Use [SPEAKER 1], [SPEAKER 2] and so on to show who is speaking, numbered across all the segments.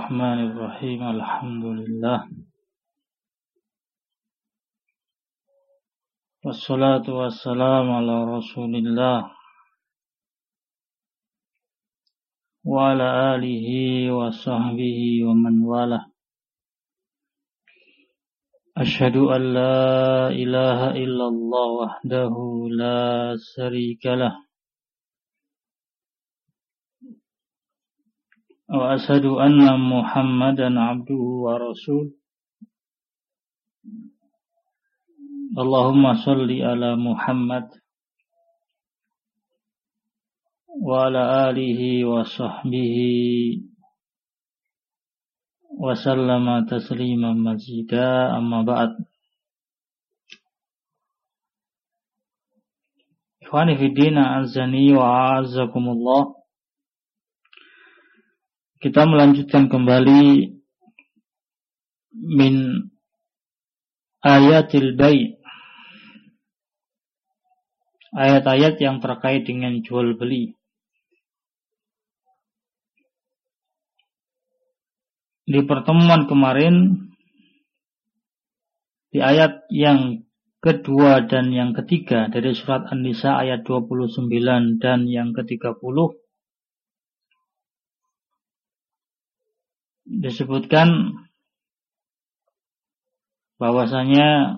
[SPEAKER 1] Bismillahirrahmanirrahim. Alhamdulillah. Wassalatu wassalamu ala Rasulillah wa ala alihi wa sahbihi wa man walah. Asyhadu an la ilaha illallah wahdahu la syarikalah. Wa asyhadu anna Muhammadan abduhu wa rasul. Allahumma shalli ala Muhammad wa ala alihi wa sahbihi wa sallama tasliman mazida, amma ba'd. Ikhwani fi din, azani wa a'azzakumullah. Kita melanjutkan kembali min ayatil bai', ayat-ayat yang terkait dengan jual beli. Di pertemuan kemarin, di ayat yang kedua dan yang ketiga dari surat An-Nisa ayat 29 dan yang ke-30, disebutkan bahwasanya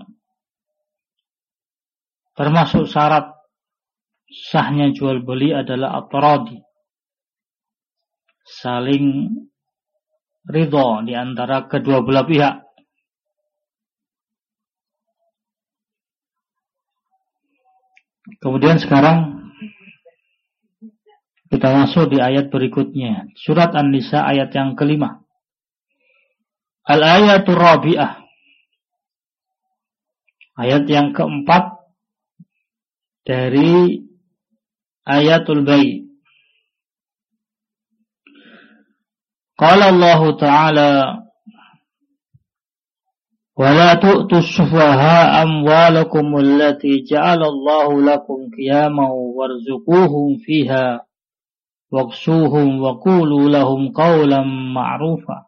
[SPEAKER 1] termasuk syarat sahnya jual beli adalah at-taradi, saling ridho di antara kedua belah pihak. Kemudian sekarang kita masuk di ayat berikutnya, surat An-Nisa ayat yang kelima. Al-ayatul rabi'ah, ayat yang keempat dari ayatul bai'. Qala Allah Ta'ala, wa la tu'tus sufaha'a amwalakum allati ja'ala Allahu lakum qiyaman warzuquhum fiha waqsuhum wa qulu lahum qawlan ma'rufa.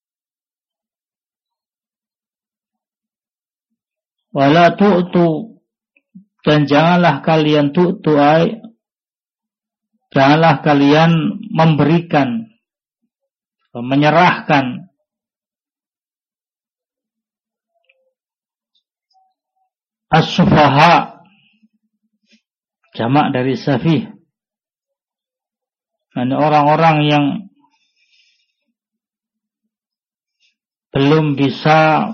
[SPEAKER 1] Wala tu'tu, dan janganlah kalian tu'tu'ai, janganlah kalian memberikan, menyerahkan as-sufaha, jamak dari safih, dan orang-orang yang belum bisa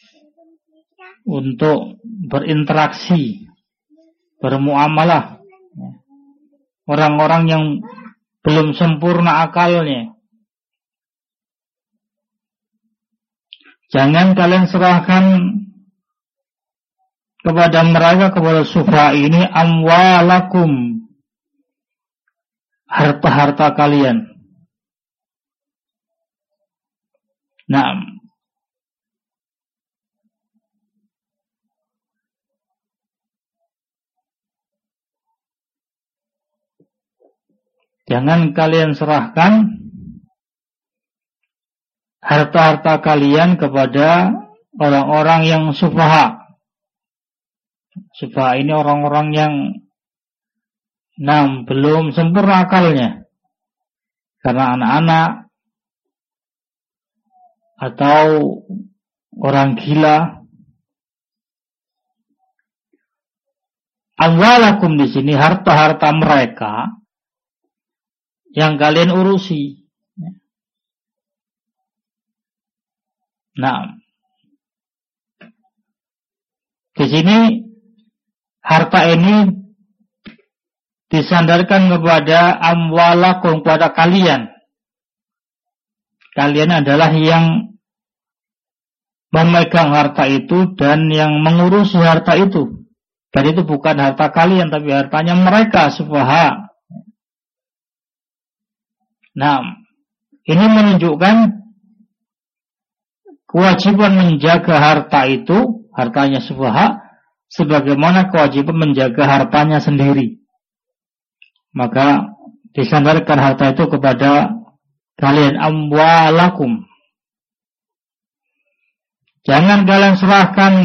[SPEAKER 1] untuk berinteraksi, bermuamalah, orang-orang yang belum sempurna akalnya. Jangan kalian serahkan kepada mereka, kepada sufa ini, amwalakum, harta-harta kalian. Nah, jangan kalian serahkan harta-harta kalian kepada orang-orang yang sufaha. Sufaha ini orang-orang yang belum sempurna akalnya, karena anak-anak atau orang gila. Amwalakum di sini harta-harta mereka yang kalian urusi. Nah, di sini harta ini disandarkan kepada amwalakum, kepada kalian. Kalian adalah yang memegang harta itu dan yang mengurusi harta itu. Dan itu bukan harta kalian, tapi hartanya mereka, sufaha. Nah, ini menunjukkan kewajiban menjaga harta itu, hartanya sufaha, sebagaimana kewajiban menjaga hartanya sendiri. Maka disandarkan harta itu kepada kalian, amwalakum, Jangan kalian serahkan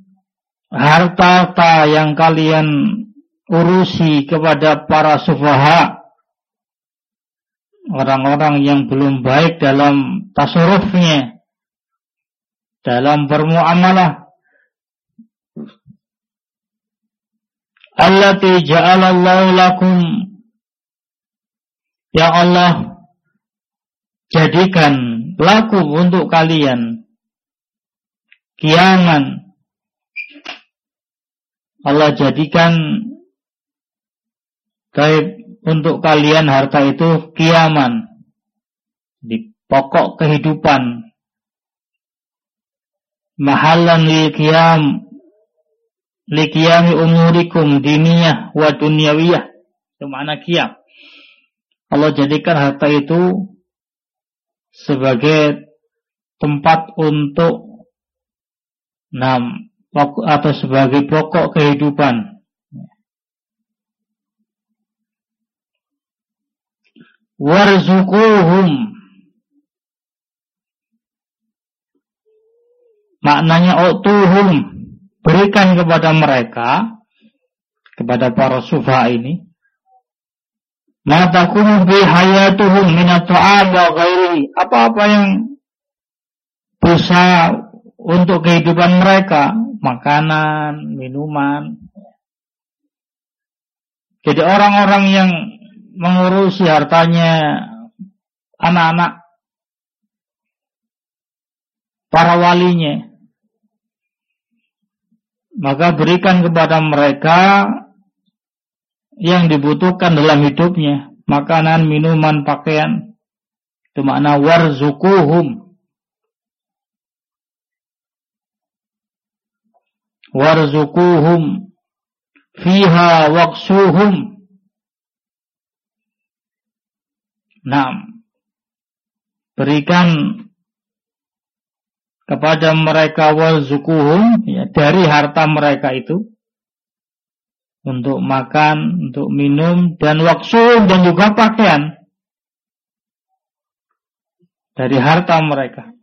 [SPEAKER 1] harta yang kalian urusi kepada para sufaha, orang-orang yang belum baik dalam tasarrufnya, dalam bermuamalah. Allati ja'alallahu lakum, ya Allah jadikan lakum untuk kalian qiyaman. Allah jadikan untuk kalian harta itu qiyaman, di pokok kehidupan, mahallan liqiyami umurikum diniyah wa dunyawiyah. Itu makna qiyam. Allah jadikan harta itu sebagai tempat untuk atau sebagai pokok kehidupan. Warzuquhum, maknanya utuhum, berikan kepada mereka, kepada para sufaha ini, ma takunu bi hayatuhum min at-ta'am wa ghairihi, apa-apa yang bisa untuk kehidupan mereka, makanan, minuman. Jadi orang-orang yang mengurusi hartanya anak-anak para walinya, maka berikan kepada mereka yang dibutuhkan dalam hidupnya, makanan, minuman, pakaian. Itu makna warzuquhum. Warzuquhum fiha waqsuhum. Berikan kepada mereka warzuquhum, ya, dari harta mereka itu untuk makan, untuk minum, dan waqsuhum, dan juga pakaian dari harta mereka.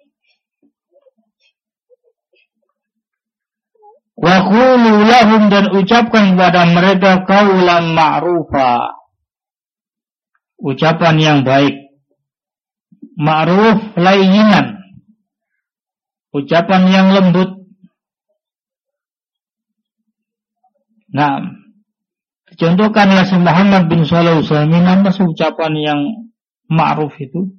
[SPEAKER 1] Wa qulu lahum, dan ucapkan kepada mereka qaulan ma'rufa, ucapan yang baik. Ma'ruf layyinan, ucapan yang lembut. Contohkan Nabi Muhammad bin Shalih Al-Utsaimin, apa ucapan yang ma'ruf itu?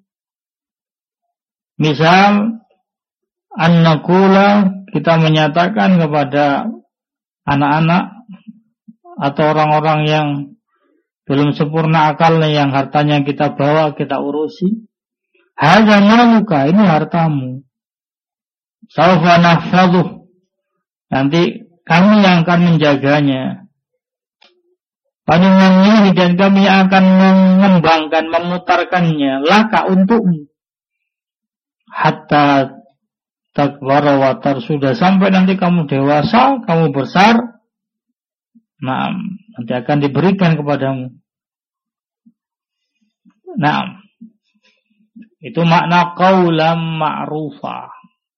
[SPEAKER 1] Misal, an-naqula, kita menyatakan kepada anak-anak atau orang-orang yang belum sempurna akalnya, yang hartanya kita bawa, kita urusi, hadza maluka, ini hartamu, sawfa nahfadhuh, nanti kami yang akan menjaganya, panjenengan, dan kami akan mengembangkan, memutarkannya, laka, untukmu, hatta takbara wa tarsuda, sampai nanti kamu dewasa, kamu besar, nanti akan diberikan kepadamu. Itu makna qaulan ma'rufa.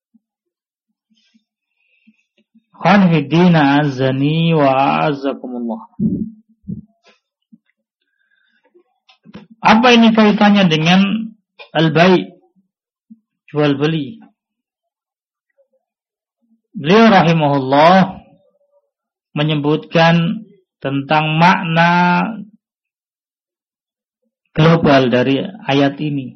[SPEAKER 1] Khanfidina azani wa azakumullah. Apa ini kaitannya dengan al-bai', jual beli? Beliau rahimahullah menyebutkan tentang makna global dari ayat ini.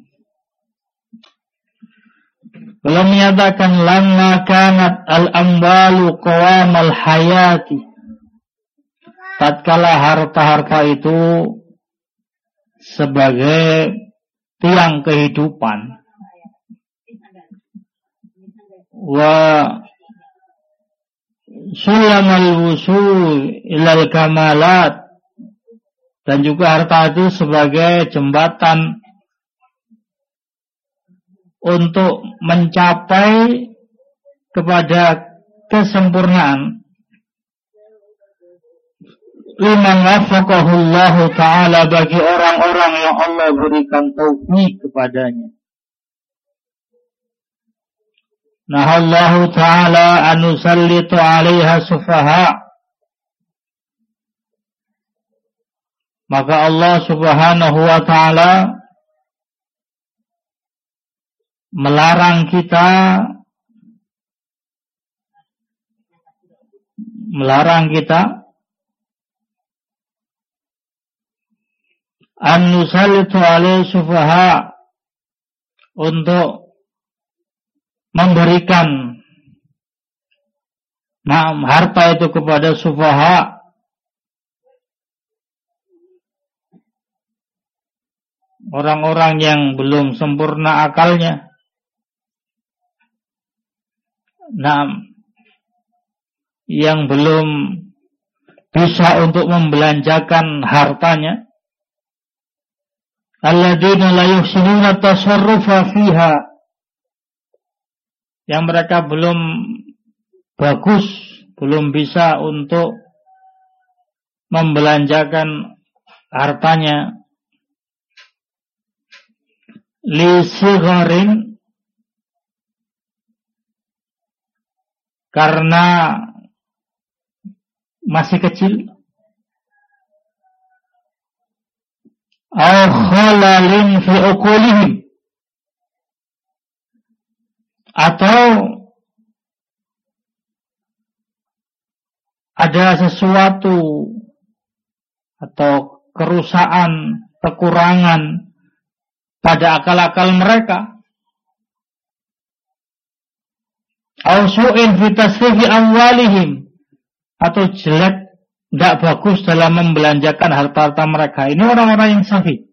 [SPEAKER 1] Beliau menyatakan lamma kanat al-amwalu qawamal hayati, tatkala harta-harta itu sebagai tiang kehidupan, wa sulamal wusul ilal kamalat, dan juga harta itu sebagai jembatan untuk mencapai kepada kesempurnaan. Liman wafaqahullahu ta'ala, bagi orang-orang yang Allah berikan taufik kepadanya. nahallahu ta'ala an nusallitu 'alaiha sufaha. Maka Allah Subhanahu wa ta'ala melarang kita an nusallitu 'alaiha sufaha, untuk memberikan harta itu kepada sufaha, orang-orang yang belum sempurna akalnya, yang belum bisa untuk membelanjakan hartanya, alladzina la yuhsinuna tasarrufa fiha, yang mereka belum bagus, belum bisa untuk membelanjakan hartanya, li sigharin, karena masih kecil, aw khalalin fi uqulihim, atau ada sesuatu atau kerusakan, kekurangan pada akal-akal mereka, aw su'in fi tasrifi amwalihim, atau jelek, tidak bagus dalam membelanjakan harta-harta mereka. Ini orang-orang yang safi.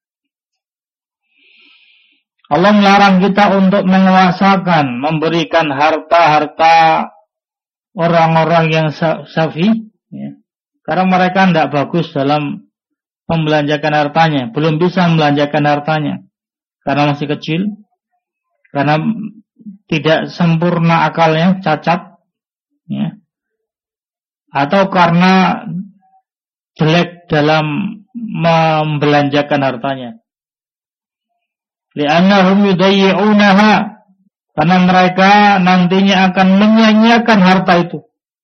[SPEAKER 1] Allah melarang kita untuk menguasakan, memberikan harta-harta orang-orang yang safi, ya, karena mereka tidak bagus dalam membelanjakan hartanya, belum bisa membelanjakan hartanya, karena masih kecil, karena tidak sempurna akalnya, cacat, ya, atau karena jelek dalam membelanjakan hartanya. Li'annahum yudayyi'unaha, karena mereka nantinya akan menyia-nyiakan harta itu.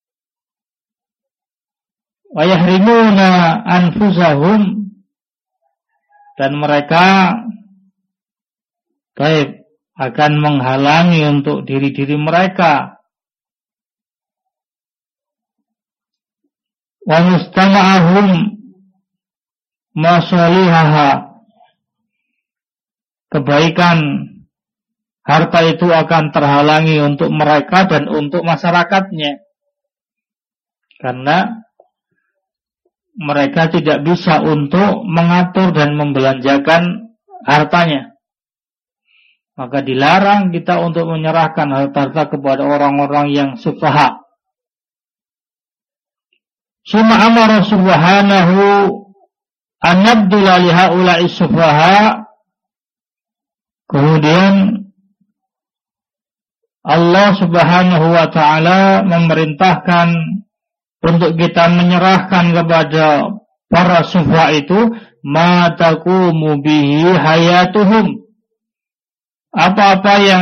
[SPEAKER 1] Wa yahrimuna anfusahum, dan mereka akan menghalangi untuk diri-diri mereka, wa mustama'ahum masalihaha, kebaikan harta itu akan terhalangi untuk mereka dan untuk masyarakatnya, karena mereka tidak bisa untuk mengatur dan membelanjakan hartanya. Maka dilarang kita untuk menyerahkan harta-harta kepada orang-orang yang sufaha. Suma amara subhanahu an nabdula li haula'i sufaha. Kemudian Allah Subhanahu wa ta'ala memerintahkan untuk kita menyerahkan kepada para sufaha itu ma taqumu bihi hayatuhum, apa-apa yang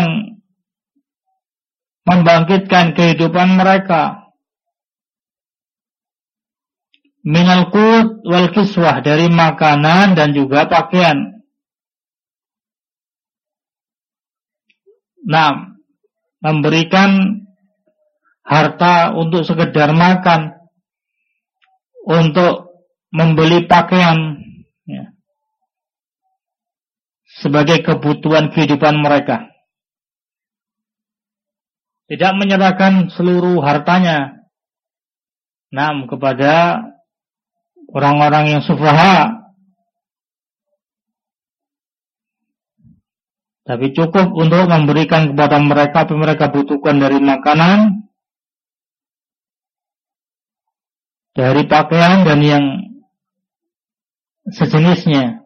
[SPEAKER 1] membangkitkan kehidupan mereka, minal qut wal kiswah, dari makanan dan juga pakaian. Nah, memberikan harta untuk sekedar makan, untuk membeli pakaian, ya, sebagai kebutuhan kehidupan mereka. Tidak menyerahkan seluruh hartanya, kepada orang-orang yang sufaha, tapi cukup untuk memberikan kepada mereka apa yang mereka butuhkan dari makanan, dari pakaian, dan yang sejenisnya.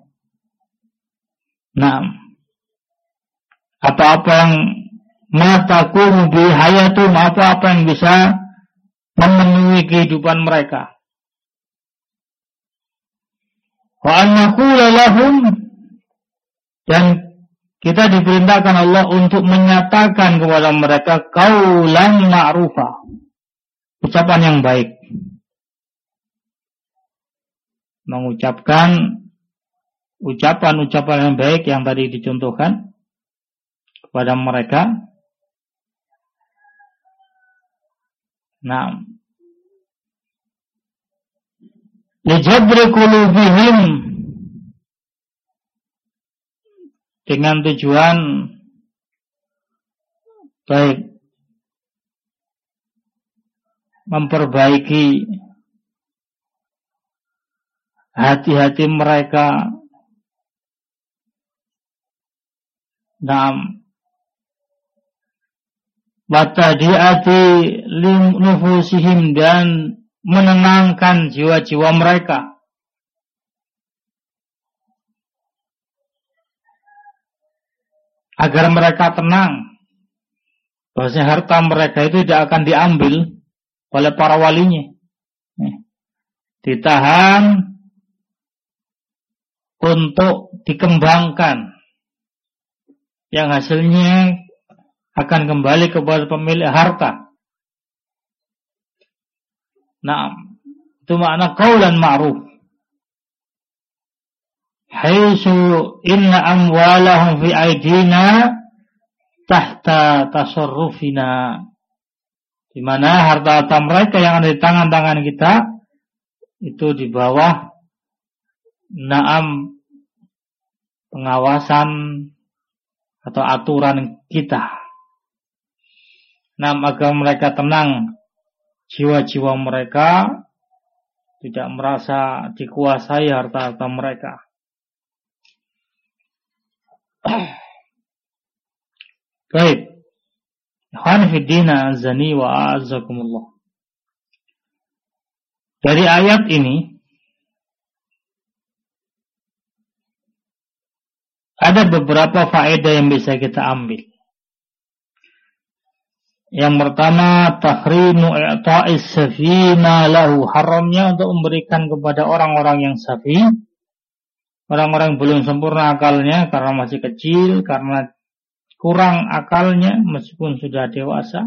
[SPEAKER 1] Apa-apa yang mataku bi hayatum, apa-apa yang bisa memenuhi kehidupan mereka. Wa an naqula lahum, dan kita diperintahkan Allah untuk menyatakan kepada mereka qaulan ma'rufa, ucapan yang baik. Mengucapkan ucapan-ucapan yang baik yang tadi dicontohkan kepada mereka. Nah, lijabri qulubihim, dengan tujuan baik memperbaiki hati-hati mereka. Naam, watadiati nufusihim, dan menenangkan jiwa-jiwa mereka. Agar mereka tenang bahwasanya harta mereka itu tidak akan diambil oleh para walinya. Ditahan untuk dikembangkan, yang hasilnya akan kembali kepada pemilik harta. Nah, itu makna qaulan ma'ruf. Haitsu inna amwalahum fi aidina tahta tasarrufina. Di mana harta-harta mereka yang ada di tangan-tangan kita itu di bawah pengawasan atau aturan kita. Agar mereka tenang jiwa-jiwa mereka, tidak merasa dikuasai harta-harta mereka. Baik, ikhwan fiddina azani wa a'azzakumullah. Dari ayat ini ada beberapa faedah yang bisa kita ambil. Yang pertama, tahrimu i'ta'is safina lahu, haramnya untuk memberikan kepada orang-orang yang safi, orang-orang yang belum sempurna akalnya karena masih kecil, karena kurang akalnya meskipun sudah dewasa,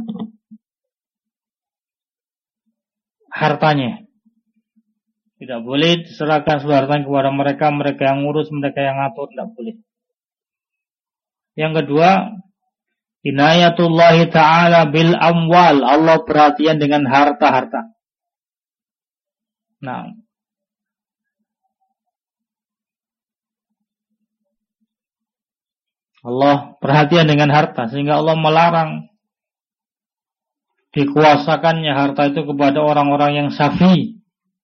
[SPEAKER 1] hartanya tidak boleh diserahkan seluruh hartanya kepada mereka, mereka yang ngurus, mereka yang ngatur, tidak boleh. Yang kedua, inayatullahi ta'ala bil amwal, Allah perhatian dengan harta-harta. Nah, Allah perhatian dengan harta, sehingga Allah melarang dikuasakannya harta itu kepada orang-orang yang safi.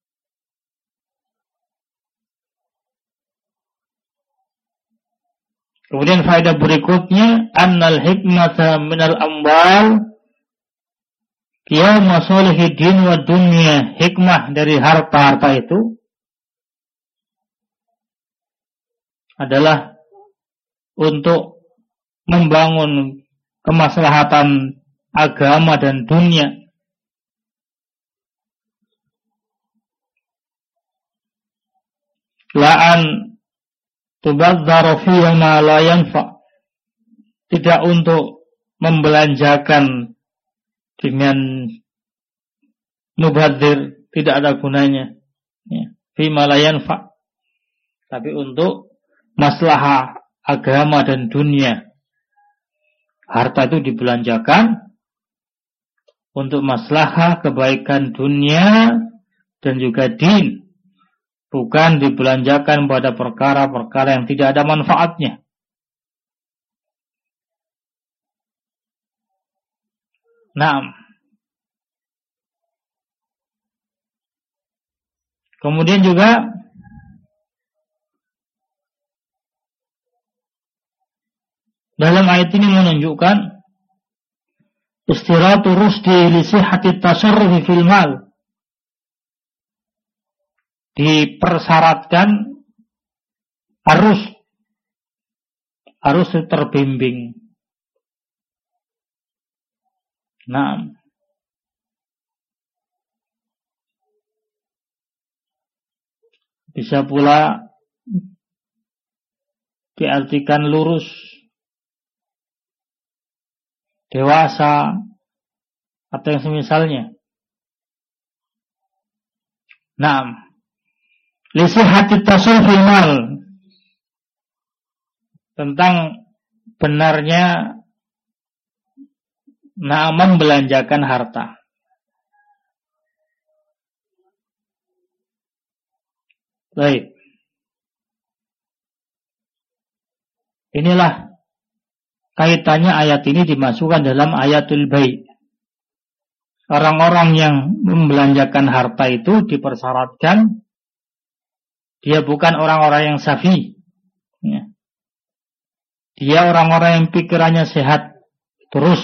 [SPEAKER 1] Kemudian faedah berikutnya, annal hikmata minal amwal qiyam masalihid din wa dunya. Hikmah dari harta-harta itu adalah untuk membangun kemaslahatan agama dan dunia. La'an tubadzara fiha ma la yanfa, tidak untuk membelanjakan dengan mubadzir, tidak ada gunanya, ya, fi ma la yanfa, tapi untuk maslahah agama dan dunia. Harta itu dibelanjakan untuk maslahah kebaikan dunia dan juga din, bukan dibelanjakan pada perkara-perkara yang tidak ada manfaatnya. Nah, kemudian juga dalam ayat ini menunjukkan istiratu rusdi li sihhati tasarrufi fil mal, dipersyaratkan harus terbimbing. Nah, bisa pula diartikan lurus dewasa, atau yang semisalnya. Naam. Lisihati tasawufil mal, tentang benarnya membelanjakan harta. Baik. Inilah kaitannya ayat ini dimasukkan dalam ayatul bai'. Orang-orang yang membelanjakan harta itu dipersyaratkan dia bukan orang-orang yang safi. Ya. Dia orang-orang yang pikirannya sehat terus.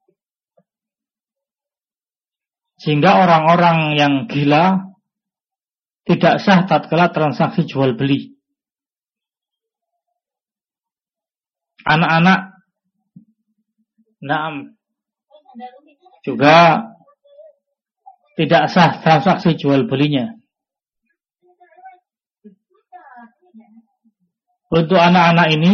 [SPEAKER 1] Sehingga orang-orang yang gila tidak sah tatkala transaksi jual beli. Anak-anak juga tidak sah transaksi jual belinya. Untuk anak-anak ini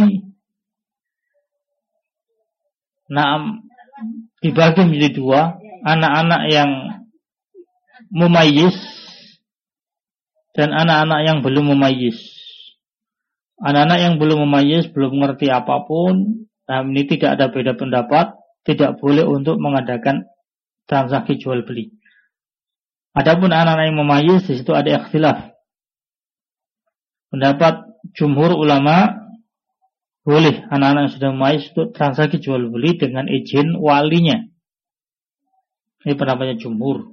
[SPEAKER 1] dibagi menjadi dua, anak-anak yang mumayyiz dan anak-anak yang belum mumayyiz. Anak-anak yang belum mumayyiz, belum mengerti apapun, ini tidak ada beda pendapat, tidak boleh untuk mengadakan transaksi jual beli. Adapun anak-anak yang mumayyiz, di situ ada ikhtilaf. Pendapat jumhur ulama boleh anak-anak yang sudah mumayyiz untuk transaksi jual beli dengan izin walinya. Ini pendapatnya jumhur.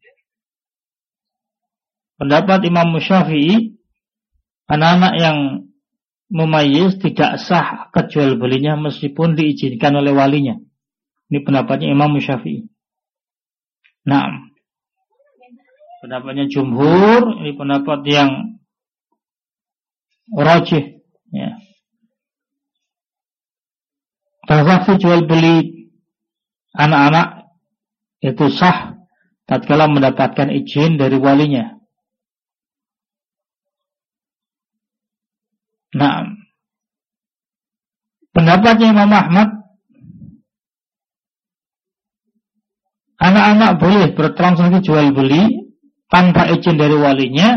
[SPEAKER 1] Pendapat Imam Syafi'i, anak-anak yang mumayyiz tidak sah akad jual belinya meskipun diizinkan oleh walinya. Ini pendapatnya Imam Syafi'i. Nah, pendapatnya jumhur, ini pendapat yang rajih. Ya. Transaksi jual beli anak-anak itu sah tatkala mendapatkan izin dari walinya. Nah, pendapatnya Imam Ahmad, anak-anak boleh bertransaksi jual beli tanpa izin dari walinya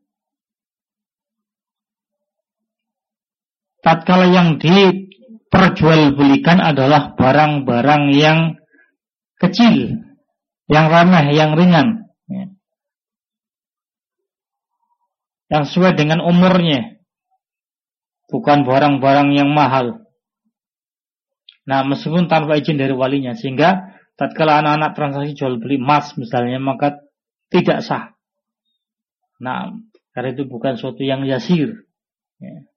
[SPEAKER 1] tatkala yang diperjualbelikan adalah barang-barang yang kecil, yang remeh, yang ringan, ya. Yang sesuai dengan umurnya, bukan barang-barang yang mahal. Nah, meskipun tanpa izin dari walinya, sehingga tatkala anak-anak transaksi jual beli emas misalnya, maka tidak sah. Nah, karena itu bukan suatu yang yasir. Ya.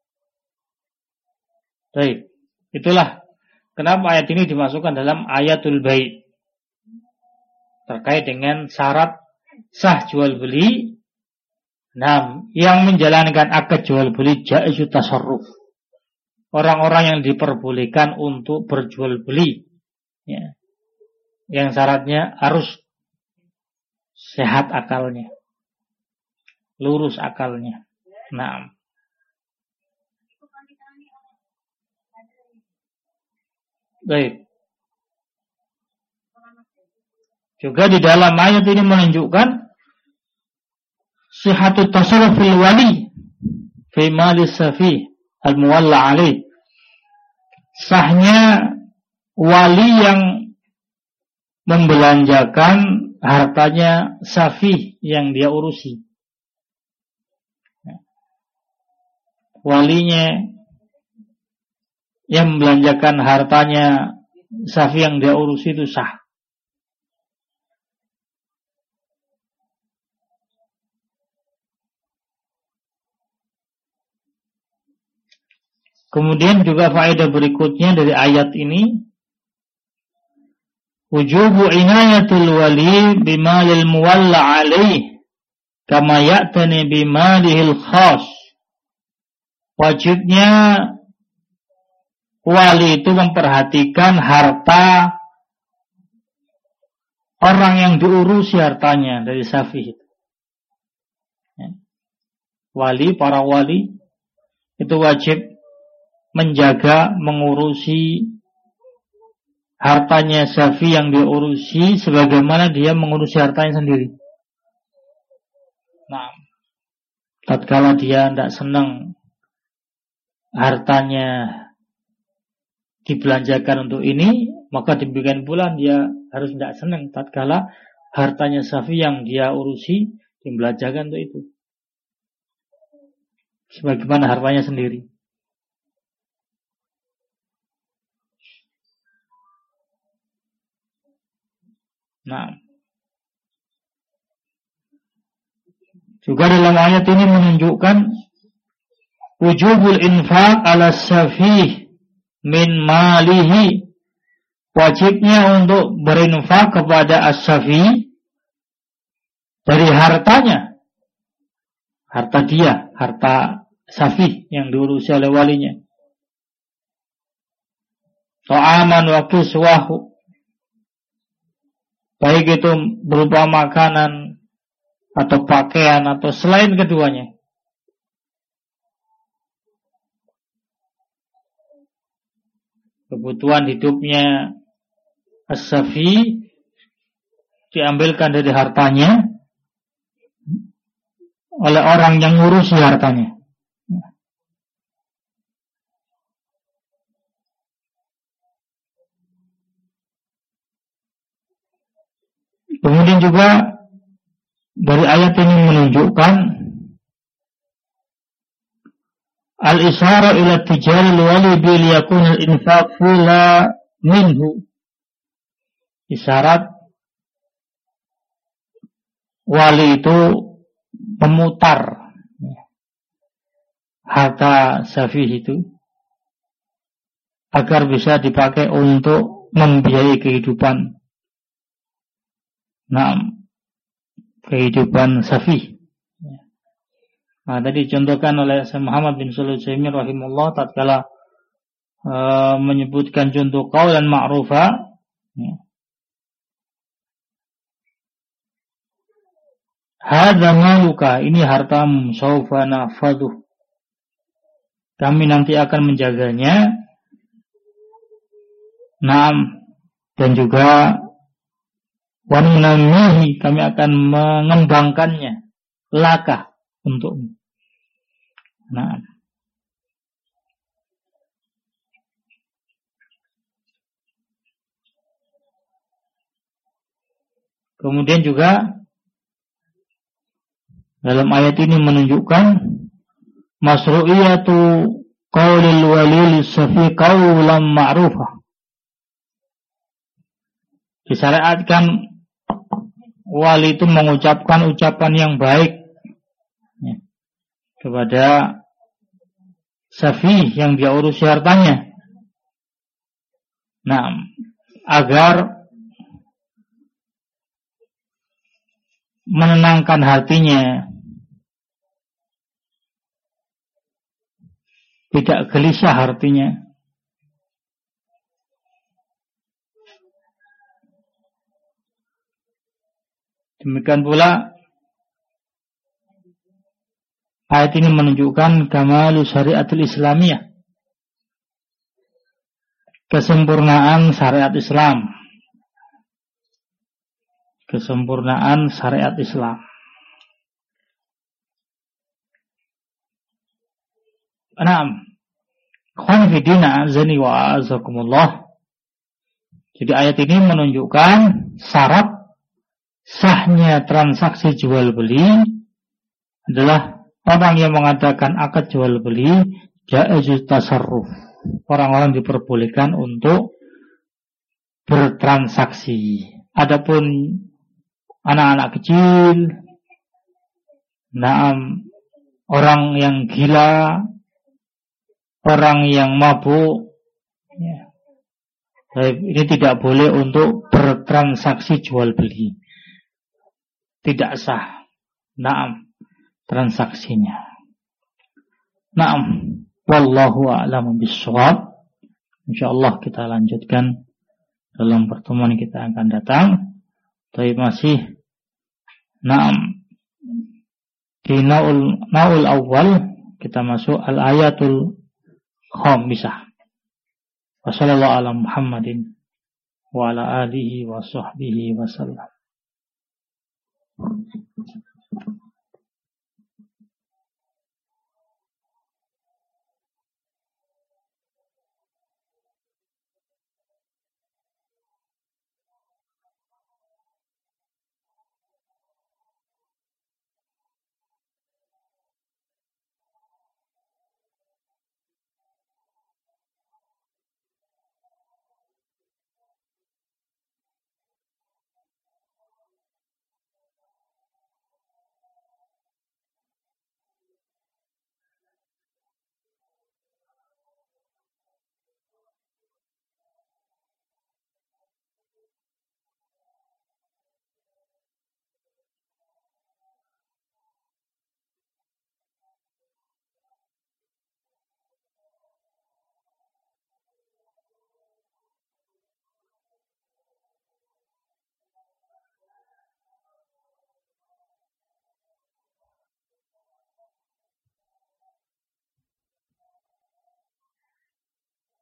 [SPEAKER 1] Baik, itulah kenapa ayat ini dimasukkan dalam ayatul bai', terkait dengan syarat sah jual beli. Nah, yang menjalankan akad jual beli jaizu tasarruf, orang-orang yang diperbolehkan untuk berjual beli, ya. Yang syaratnya harus sehat akalnya, lurus akalnya. Nah, baik. Juga di dalam ayat ini menunjukkan sihhatut tasarruf fil wali fi mali safi al-muwalla alaih. Sahnya wali yang membelanjakan hartanya safi yang dia urusi. Walinya yang membelanjakan hartanya safi yang dia urusi itu sah. Kemudian juga faedah berikutnya dari ayat ini, wujubu inayatul wali bimalil muwalla alaih kama ya'tani bimalihil khas. Wajibnya wali itu memperhatikan harta orang yang diurusi hartanya dari safi. Wali, para wali itu wajib menjaga, mengurusi hartanya Safi yang diurusi sebagaimana dia mengurusi hartanya sendiri. Nah, tatkala dia tidak senang hartanya dibelanjakan untuk ini, maka demikian pula dia harus tidak senang tatkala hartanya Safi yang dia urusi dibelanjakan untuk itu, sebagaimana hartanya sendiri. Nah, juga dalam ayat ini menunjukkan wujubul infaq ala Safi min malihi, wajibnya untuk berinfak kepada as-Safi dari hartanya, harta dia, harta Safi yang diurusi oleh walinya. Ta'aman wa kiswahu, baik itu berupa makanan atau pakaian atau selain keduanya. Kebutuhan hidupnya as-Safi diambilkan dari hartanya oleh orang yang ngurusi hartanya. Kemudian juga dari ayat ini menunjukkan al-isyara ila tijaril wali bil yakun al-infaq fula minhu. Isyarat wali itu memutar harta Safi itu agar bisa dipakai untuk membiayai kehidupan. Nah, kehidupan Safi. Nah, tadi dicontohkan oleh Syekh Muhammad bin Shalih Al-Utsaimin rahimahullah tatkala menyebutkan contoh qaulan ma'rufa. Hadza maluka, ini hartamu, saufa nafadhu, kami nanti akan menjaganya. Naam, dan juga wanamihi, kami akan mengembangkannya, laka untukmu. Nah, kemudian juga dalam ayat ini menunjukkan masru'iyatu qaulil walil safi qaulan ma'rufah. Disyariatkan wali itu mengucapkan ucapan yang baik kepada Safi yang dia urusi hartanya. Nah, agar menenangkan hatinya, tidak gelisah hatinya. Demikian pula ayat ini menunjukkan kamalu syariatul Islamiyah, kesempurnaan syariat Islam. Kesempurnaan syariat Islam. Naam. Khwan fidina azani wa azakumullah. Jadi ayat ini menunjukkan syarat sahnya transaksi jual beli adalah orang yang mengadakan akad jual beli jaizut tasarruf. Orang-orang diperbolehkan untuk bertransaksi. Adapun anak-anak kecil, naam, orang yang gila, orang yang mabuk, ya, ini tidak boleh untuk bertransaksi jual beli. Tidak sah. Naam, transaksinya. Naam, wallahu a'lamu bissawab. Insyaallah kita lanjutkan dalam pertemuan kita akan datang. Tapi masih naam di naul awal kita masuk al-ayatul khamisah. Wassallallahu ala Muhammadin wa ala alihi wa sahbihi wa sallam.